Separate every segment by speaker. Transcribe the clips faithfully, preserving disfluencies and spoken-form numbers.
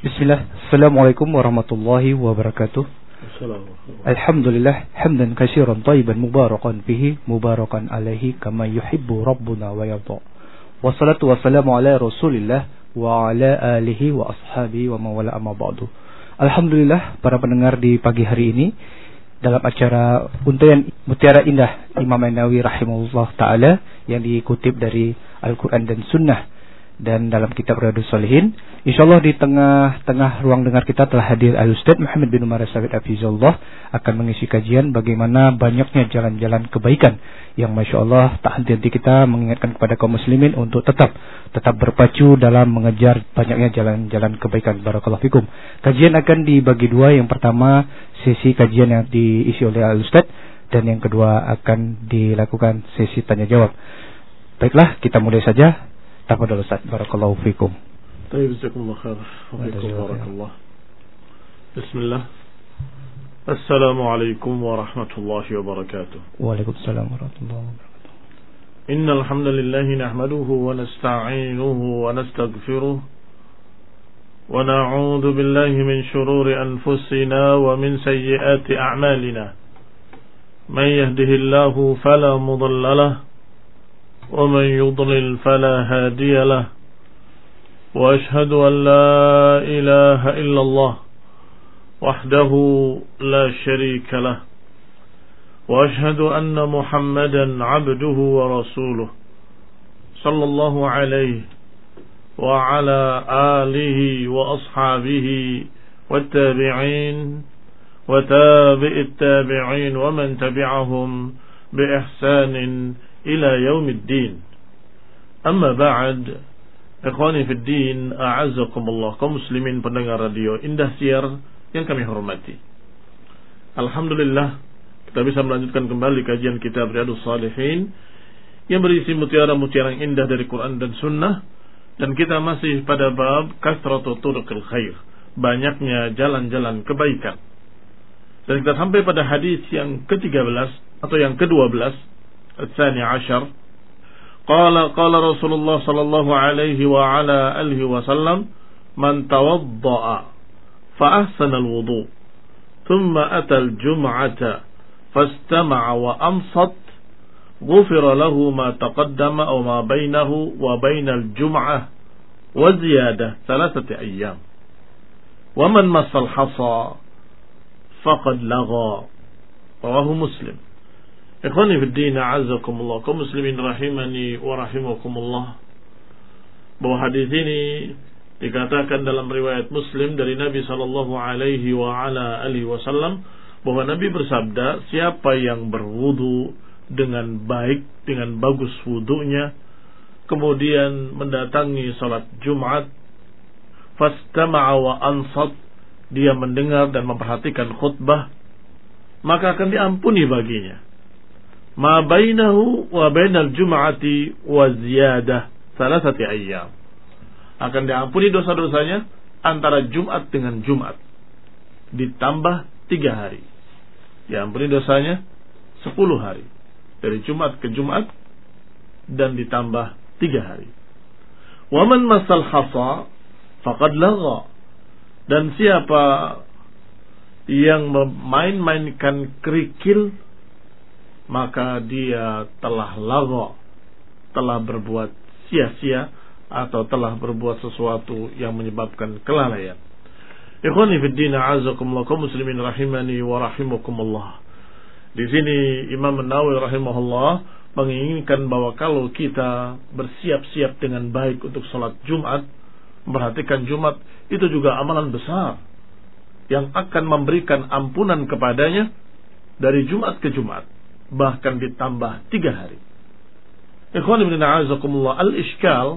Speaker 1: Bismillah. Assalamualaikum warahmatullahi wabarakatuh. Alhamdulillah hamdan katsiran thayyiban mubarakan fihi mubarakan alaihi kama yuhibbu rabbuna wa yarda. Wassalatu wassalamu ala Rasulillah wa ala alihi wa ashabihi wa mawala amma ba'du. Alhamdulillah para pendengar di pagi hari ini dalam acara Untayan Mutiara Indah Imam An-Nawawi rahimahullah taala yang dikutip dari Al-Qur'an dan Sunnah dan dalam kitab Riyadhus Shalihin. Insyaallah di tengah-tengah ruang dengar kita telah hadir Al-Ustaz Muhammad bin Umar As-Sabit Hafizahullah akan mengisi kajian bagaimana banyaknya jalan-jalan kebaikan yang Masya Allah tak henti-henti kita mengingatkan kepada kaum muslimin untuk tetap tetap berpacu dalam mengejar banyaknya jalan-jalan kebaikan. Barakallahu fikum. Kajian akan dibagi dua. Yang pertama sesi kajian yang diisi oleh Al-Ustaz dan yang kedua akan dilakukan sesi tanya jawab. Baiklah, kita mulai saja. Tafadhol Ustaz. Barakallahu fikum.
Speaker 2: Baik, jazakumullah khair. Barakallah. Bismillah. Assalamualaikum warahmatullahi wabarakatuh.
Speaker 1: Waalaikumsalam warahmatullahi wabarakatuh.
Speaker 2: Innal hamdalillah nahmaduhu wa nasta'inuhu wa nastaghfiruh wa na'udzu billahi min shururi anfusina wa min sayyiati a'malina. Man yahdihillahu fala mudilla lahu ومن يضلل فلا هادي له وأشهد أن لا إله إلا الله وحده لا شريك له وأشهد أن محمدا عبده ورسوله صلى الله عليه وعلى آله وأصحابه والتابعين وتابع التابعين ومن تبعهم بإحسان ila yaumiddin. Amma ba'd. Ikhwani fid din, a'azzakumullah, kaum muslimin pendengar radio Indah Siar yang kami hormati. Alhamdulillah kita bisa melanjutkan kembali kajian kitab Riyadhus Shalihin yang berisi mutiara-mutiara yang indah dari Quran dan Sunnah, dan kita masih pada bab kasratu turuqil khair, banyaknya jalan-jalan kebaikan. Dan kita sampai pada hadis yang ketiga belas atau yang kedua belas, الثاني عشر. قال قال رسول الله صلى الله عليه وعلى آله وسلم من توضأ فأحسن الوضوء ثم أتى الجمعة فاستمع وأنصت غفر له ما تقدم أو ما بينه وبين الجمعة وزيادة ثلاثة أيام ومن مس الحصى فقد لغى رواه مسلم. Ikhwani fiddin, a'azzakumullah, kaum muslimin rahimani wa rahimakumullah, bahwa hadis ini dikatakan dalam riwayat Muslim dari Nabi sallallahu alaihi wa ala alihi wasallam bahwa Nabi bersabda, siapa yang berwudu dengan baik, dengan bagus wudunya, kemudian mendatangi salat Jumat, fastama'a wa ansat, dia mendengar dan memperhatikan khutbah, maka akan diampuni baginya ma bainahu wa bainal jum'ati wa ziyadah salasati ayyam, akan diampuni dosa-dosanya antara Jumat dengan Jumat ditambah tiga hari, diampuni dosanya sepuluh hari dari Jumat ke Jumat dan ditambah tiga hari. Wa man masal hasa faqad lagha, dan siapa yang memain-mainkan kerikil maka dia telah lagha, telah berbuat sia-sia atau telah berbuat sesuatu yang menyebabkan kelalaian. Ikhwani fid din, a'azzakumullah, kaum muslimin rahimani wa rahimakumullah. Di sini Imam An-Nawawi rahimahullah menginginkan bahwa kalau kita bersiap-siap dengan baik untuk salat Jumat, memperhatikan Jumat, itu juga amalan besar yang akan memberikan ampunan kepadanya dari Jumat ke Jumat, bahkan ditambah tiga hari. Ikhwan ibn a'azakumullah, al-ishkal,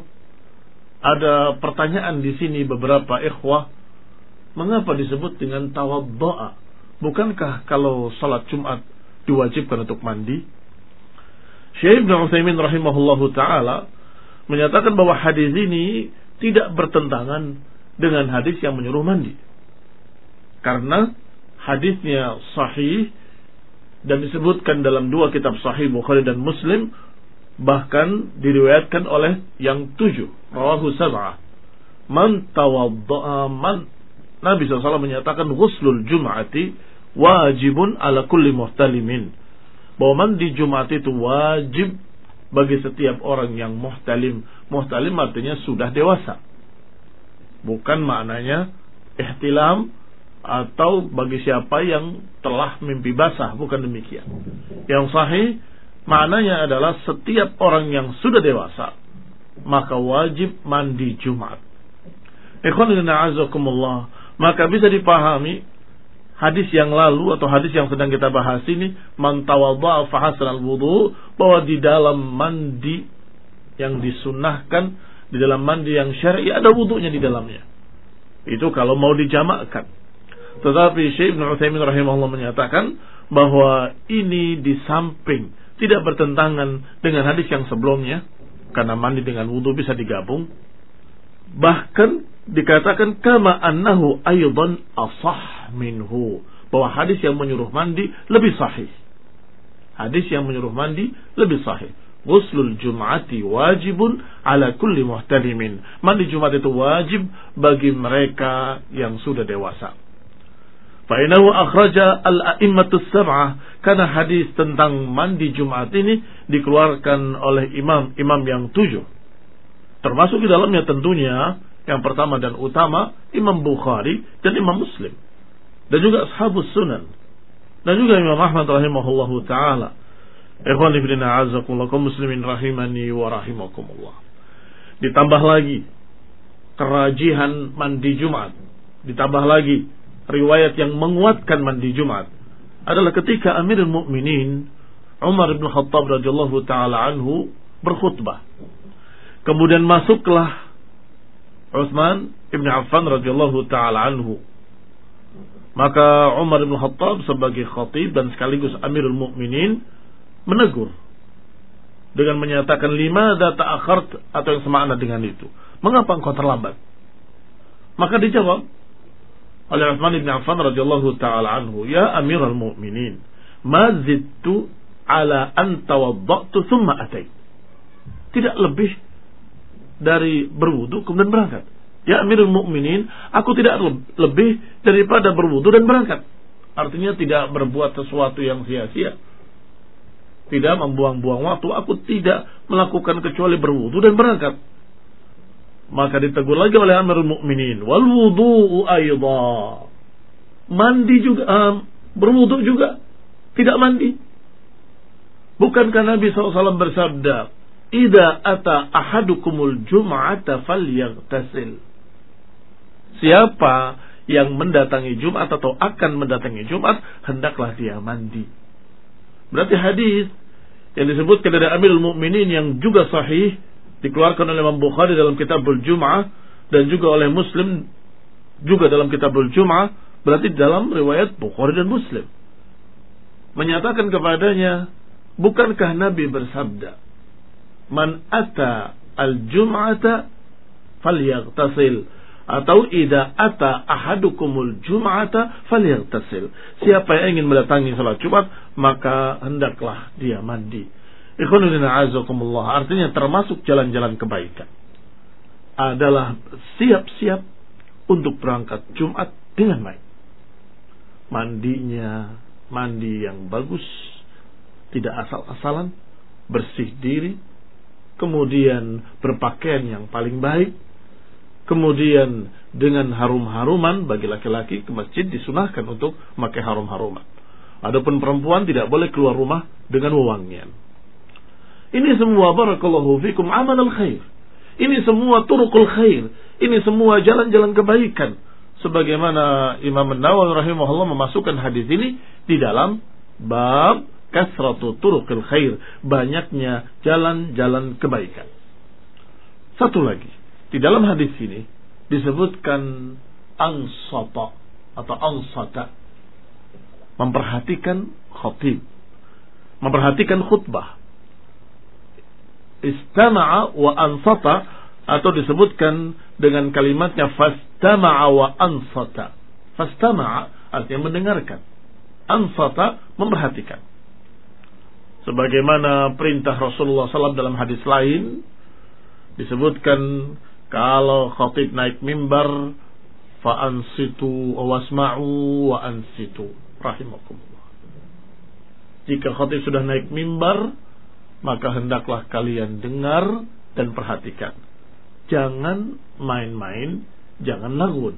Speaker 2: ada pertanyaan di sini beberapa ikhwah, mengapa disebut dengan tawaddu'a? Bukankah kalau salat Jumat diwajibkan untuk mandi? Syekh Ibnu Utsaimin rahimahullahu taala menyatakan bahwa hadis ini tidak bertentangan dengan hadis yang menyuruh mandi, karena hadisnya sahih dan disebutkan dalam dua kitab sahih Bukhari dan Muslim, bahkan diriwayatkan oleh yang tujuh, rawahu sab'ah. Man tawadda'a man Nabi shallallahu alaihi wasallam menyatakan ghuslul jum'ati wajibun ala kulli muhtalimin. Bahwa mandi Jumat itu wajib bagi setiap orang yang muhtalim. Muhtalim artinya sudah dewasa. Bukan maknanya ihtilam atau bagi siapa yang telah mimpi basah, bukan demikian. Yang sahih maknanya adalah setiap orang yang sudah dewasa maka wajib mandi Jumat. Ikhwanina azakumullah, maka bisa dipahami hadis yang lalu atau hadis yang sedang kita bahas ini, man tawadda'a fa hasanal wudu, bahwa di dalam mandi yang disunnahkan, di dalam mandi yang syar'i ada wudunya di dalamnya. Itu kalau mau dijamakkan. Tetapi Syekh Ibnu Utsaimin rahimahullah menyatakan bahwa ini di samping tidak bertentangan dengan hadis yang sebelumnya, karena mandi dengan wudu bisa digabung. Bahkan dikatakan kama annahu aydan asah minhu, bahwa hadis yang menyuruh mandi lebih sahih. Hadis yang menyuruh mandi lebih sahih. Ghuslul jum'ati wajibun ala kulli muhtalimin. Mandi Jumat itu wajib bagi mereka yang sudah dewasa. Fa'inahu akhraja al-a'immatus sab'ah, karena hadis tentang mandi Jumat ini dikeluarkan oleh imam-imam yang tujuh. Termasuk di dalamnya tentunya yang pertama dan utama Imam Bukhari dan Imam Muslim, dan juga ashabus sunan, dan juga Imam Ahmad rahimahullahu ta'ala. Ikhwani fillah azakumullah, kaum muslimin rahimani wa rahimakumullah. Ditambah lagi kerajihan mandi Jumat, ditambah lagi riwayat yang menguatkan mandi Jumat adalah ketika Amirul Mukminin Umar bin Khattab radhiyallahu taala anhu berkhutbah. Kemudian masuklah Utsman bin Affan radhiyallahu taala anhu. Maka Umar bin Khattab sebagai khatib dan sekaligus Amirul Mukminin menegur dengan menyatakan limadza ta'akhart, atau yang semakna dengan itu. Mengapa engkau terlambat? Maka dijawab oleh Utsman bin Affan radhiyallahu taala anhu, ya Amirul Mukminin, ma zidtu ala an tawaddatu thumma atait. Tidak lebih dari berwudu kemudian berangkat. Ya Amirul Mukminin, aku tidak lebih daripada berwudu dan berangkat. Artinya tidak berbuat sesuatu yang sia-sia, tidak membuang-buang waktu. Aku tidak melakukan kecuali berwudu dan berangkat. Maka ditegur lagi oleh Amirul Mukminin, wal wudu'u aidha, mandi juga, um, berwudu juga, tidak mandi. Bukankah Nabi shallallahu alaihi wasallam bersabda, idza ata ahadukumul jum'ata falyaghtasil. Siapa yang mendatangi Jumat atau akan mendatangi Jumat, hendaklah dia mandi. Berarti hadis yang disebutkan dari Amirul Mukminin yang juga sahih dikeluarkan oleh Imam Bukhari dalam Kitabul Jum'ah dan juga oleh Muslim juga dalam Kitabul Jum'ah, berarti dalam riwayat Bukhari dan Muslim menyatakan kepadanya, bukankah Nabi bersabda, man ata al-jum'ata falyaghtasil, atau idza ata ahadukumul jum'ata falyaghtasil. Siapa yang ingin mendatangi salat Jumat maka hendaklah dia mandi. Ikhwanuna azakumullah, artinya termasuk jalan-jalan kebaikan adalah siap-siap untuk berangkat Jumat dengan baik. Mandinya mandi yang bagus, tidak asal-asalan, bersih diri, kemudian berpakaian yang paling baik, kemudian dengan harum-haruman. Bagi laki-laki ke masjid disunahkan untuk memakai harum-haruman. Adapun perempuan tidak boleh keluar rumah dengan wewangian. Ini semua barakallahu fikum amal al-khair. Ini semua turuqul khair. Ini semua jalan-jalan kebaikan. Sebagaimana Imam An-Nawawi rahimahullah memasukkan hadis ini di dalam bab kasratu turuqil khair, banyaknya jalan-jalan kebaikan. Satu lagi, di dalam hadis ini disebutkan ansata atau ansata, memperhatikan khatib, memperhatikan khutbah. Istama'a wa ansata, atau disebutkan dengan kalimatnya fastama'a wa ansata. Fastama'a artinya mendengarkan, ansata memperhatikan. Sebagaimana perintah Rasulullah sallallahu alaihi wasallam dalam hadis lain disebutkan, kalau khatib naik mimbar fa ansitu wasma'u wa ansitu rahimakumullah. Jika khatib sudah naik mimbar, maka hendaklah kalian dengar dan perhatikan. Jangan main-main, jangan lagun.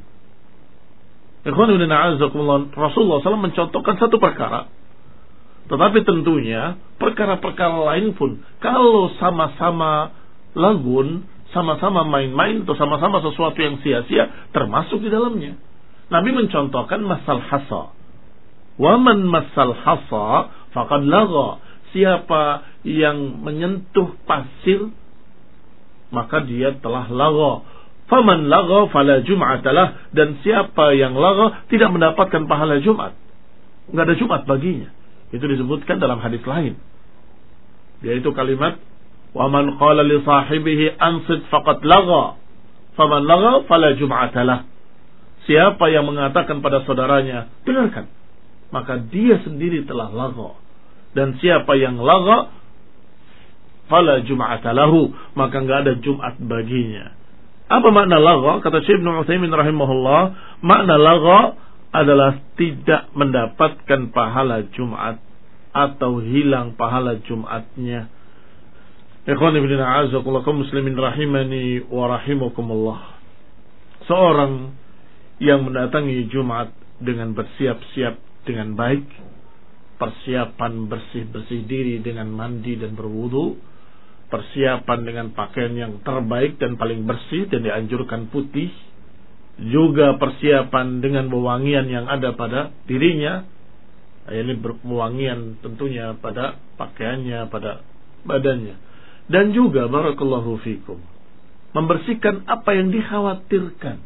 Speaker 2: Rasulullah shallallahu alaihi wasallam mencontohkan satu perkara. Tetapi tentunya perkara-perkara lain pun, kalau sama-sama lagun, sama-sama main-main, atau sama-sama sesuatu yang sia-sia, termasuk di dalamnya. Nabi mencontohkan masal hasa. Wa man masal hasa faqad lagha. Siapa yang menyentuh pasir, maka dia telah lagha. Faman lagha fala jum'atalah. Dan siapa yang lagha tidak mendapatkan pahala Jumat, enggak ada Jumat baginya. Itu disebutkan dalam hadis lain, yaitu kalimat wa man qala li sahibihi ansit faqad lagha faman lagha fala jum'atalah. Siapa yang mengatakan pada saudaranya dengarkan, maka dia sendiri telah lagha. Dan siapa yang lagha fala jum'atalahu, maka enggak ada Jumat baginya. Apa makna lagha? Kata Syekh Ibnu Utsaimin rahimahullah, makna lagha adalah tidak mendapatkan pahala Jumat atau hilang pahala Jumatnya. Ikhwan fillah a'azakumullah kaum muslimin rahimani wa rahimakumullah. Seorang yang mendatangi Jumat dengan bersiap-siap dengan baik, persiapan bersih-bersih diri dengan mandi dan berwudu, persiapan dengan pakaian yang terbaik dan paling bersih dan dianjurkan putih, juga persiapan dengan wewangian yang ada pada dirinya, ini wewangian tentunya pada pakaiannya, pada badannya, dan juga barakallahu fikum membersihkan apa yang dikhawatirkan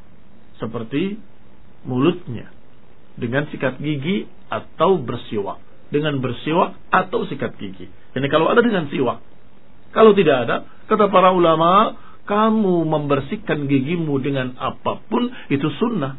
Speaker 2: seperti mulutnya dengan sikat gigi atau bersiwak, dengan bersiwak atau sikat gigi. Ini kalau ada dengan siwak. Kalau tidak ada, kata para ulama, kamu membersihkan gigimu dengan apapun itu sunnah.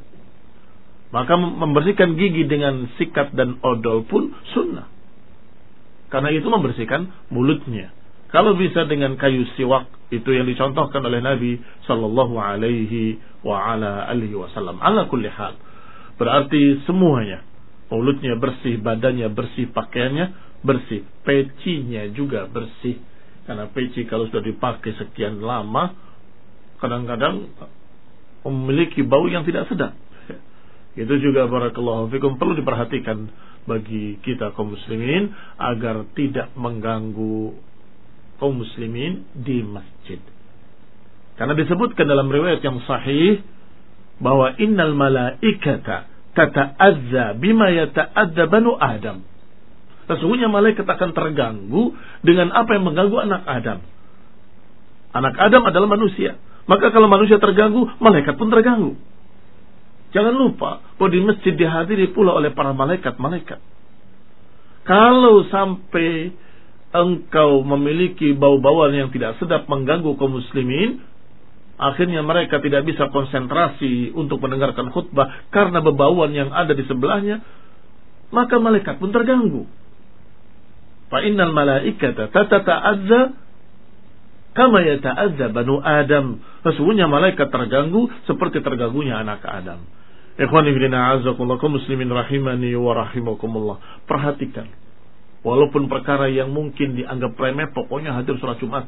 Speaker 2: Maka membersihkan gigi dengan sikat dan odol pun sunnah, karena itu membersihkan mulutnya. Kalau bisa dengan kayu siwak, itu yang dicontohkan oleh Nabi sallallahu alaihi wa ala alihi wasallam. Ala kulli hal, berarti semuanya, mulutnya bersih, badannya bersih, pakaiannya bersih, pecinya juga bersih. Karena peci kalau sudah dipakai sekian lama, kadang-kadang memiliki bau yang tidak sedap. Itu juga barakallahu fikum perlu diperhatikan bagi kita kaum muslimin agar tidak mengganggu kaum muslimin di masjid. Karena disebutkan dalam riwayat yang sahih bahwa innal malaikata tata'azza bima yata'adza banu Adam. Sesungguhnya malaikat akan terganggu dengan apa yang mengganggu anak Adam. Anak Adam adalah manusia. Maka kalau manusia terganggu, malaikat pun terganggu. Jangan lupa bahwa di masjid dihadiri pula oleh para malaikat-malaikat. Kalau sampai engkau memiliki bau-bauan yang tidak sedap mengganggu kaum muslimin, akhirnya mereka tidak bisa konsentrasi untuk mendengarkan khutbah karena bebauan yang ada di sebelahnya, maka malaikat pun terganggu. Fa innal malaikata tatata'azza kama yata'azza banu Adam. Sesungguhnya malaikat terganggu seperti terganggunya anak Adam. Ikhwani fillah a'azzakumullah kaum muslimin rahimani wa rahimakumullah. Perhatikan, walaupun perkara yang mungkin dianggap remeh, pokoknya hadir sholat Jumat,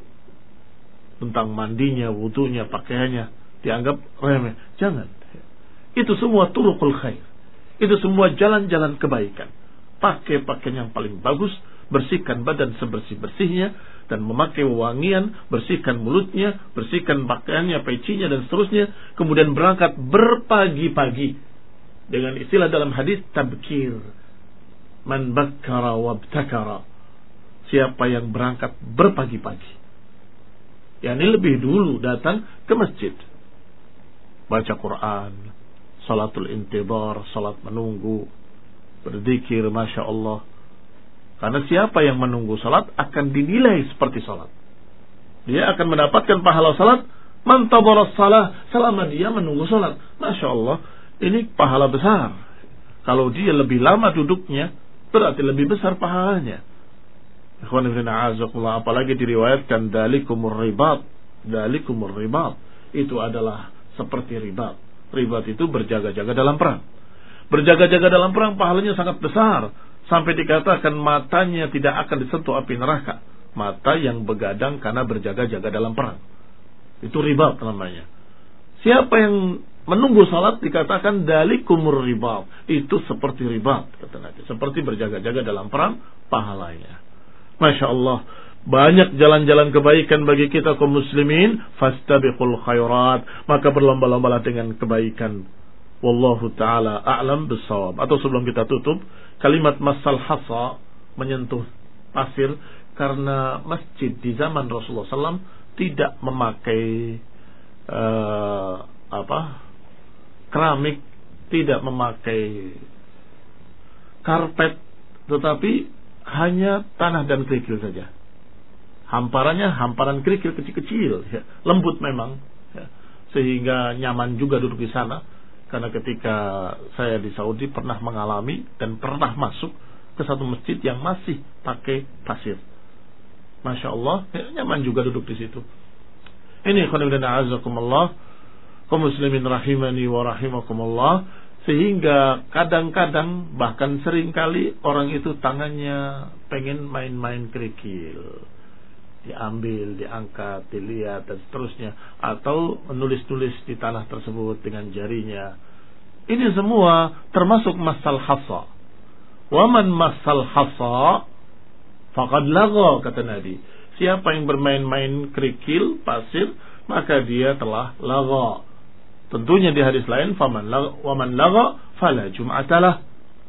Speaker 2: tentang mandinya, wudunya, pakaiannya dianggap remeh. Jangan. Itu semua turuqul khair. Itu semua jalan-jalan kebaikan. Pakai pakaian yang paling bagus, bersihkan badan sebersih-bersihnya, dan memakai wangian, bersihkan mulutnya, bersihkan pakaiannya, pecinya, dan seterusnya. Kemudian berangkat berpagi-pagi. Dengan istilah dalam hadis tabkir. Man bakkara wabtakara. Siapa yang berangkat berpagi-pagi, yakni lebih dulu datang ke masjid, baca Quran, salatul intidhar, salat menunggu, berzikir, masya Allah. Karena siapa yang menunggu salat akan dinilai seperti salat. Dia akan mendapatkan pahala salat. Man tabara salah, selama dia menunggu salat, masya Allah, ini pahala besar. Kalau dia lebih lama duduknya, berarti lebih besar pahalanya. Apalagi diriwayatkan dalikumur ribat, dalikumur ribat, itu adalah seperti ribat, Ribat itu berjaga-jaga dalam perang. Berjaga-jaga dalam perang pahalanya sangat besar. Sampai dikatakan matanya tidak akan disentuh api neraka. Mata yang begadang karena berjaga-jaga dalam perang. Itu ribat namanya. Siapa yang menunggu salat dikatakan dalikumur ribat. Itu seperti ribat, kata Nabi. Seperti berjaga-jaga dalam perang, pahalanya. Masya Allah. Banyak jalan-jalan kebaikan bagi kita kaum muslimin. Fastabiqul khairat. Maka berlomba-lombalah dengan kebaikan. Wallahu ta'ala a'lam bissawab. Atau sebelum kita tutup, kalimat masal hasa, menyentuh pasir, karena masjid di zaman Rasulullah shallallahu alaihi wasallam tidak memakai uh, apa keramik, tidak memakai karpet, tetapi hanya tanah dan kerikil saja. Hamparannya hamparan kerikil kecil-kecil, ya, lembut memang, ya, sehingga nyaman juga duduk di sana. Karena ketika saya di Saudi pernah mengalami dan pernah masuk ke satu masjid yang masih pakai pasir. Masya Allah, ya, nyaman juga duduk di situ. Ini khonibdan a'azakumullah, kaum muslimin rahimani wa rahimakumullah. Sehingga kadang-kadang bahkan seringkali orang itu tangannya pengen main-main kerikil, diambil, diangkat, dilihat dan seterusnya, atau menulis-nulis di tanah tersebut dengan jarinya. Ini semua termasuk masal hasa. Waman masal hasa faqad lagha, kata Nabi. Siapa yang bermain-main kerikil, pasir, maka dia telah lagha. Tentunya di hadis lain, faman lagha waman lagha fala jum'atalah.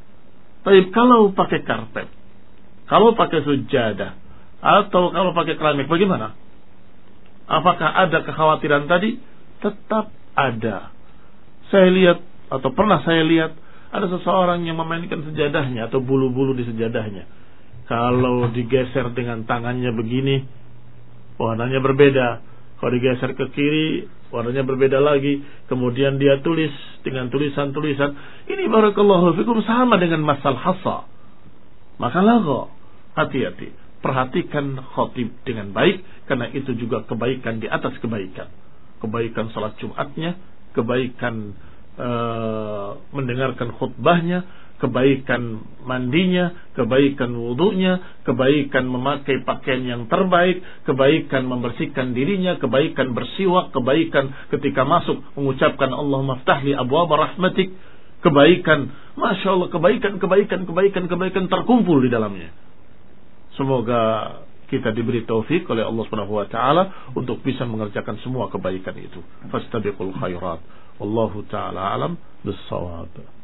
Speaker 2: Tapi kalau pakai karpet, kalau pakai sujadah, atau kalau pakai keramik, bagaimana? Apakah ada kekhawatiran tadi? Tetap ada. Saya lihat, atau pernah saya lihat, ada seseorang yang memainkan sejadahnya atau bulu-bulu di sejadahnya. Kalau digeser dengan tangannya begini, warnanya berbeda. Kalau digeser ke kiri, warnanya berbeda lagi. Kemudian dia tulis dengan tulisan-tulisan. Ini barakallahu fikum sama dengan masal hasa. Maka lagha, hati-hati. Perhatikan khotib dengan baik, karena itu juga kebaikan di atas kebaikan. Kebaikan salat Jumatnya, kebaikan uh, mendengarkan khutbahnya, kebaikan mandinya, kebaikan wudunya, kebaikan memakai pakaian yang terbaik, kebaikan membersihkan dirinya, kebaikan bersiwak, kebaikan ketika masuk mengucapkan Allahumma ftahli abwaaba rahmatik, kebaikan, Masya Allah, kebaikan, kebaikan, kebaikan, kebaikan terkumpul di dalamnya. Semoga kita diberi taufik oleh Allah Subhanahu wa taala untuk bisa mengerjakan semua kebaikan itu. Fastabiqul khairat. Wallahu taala alam bis-shawab.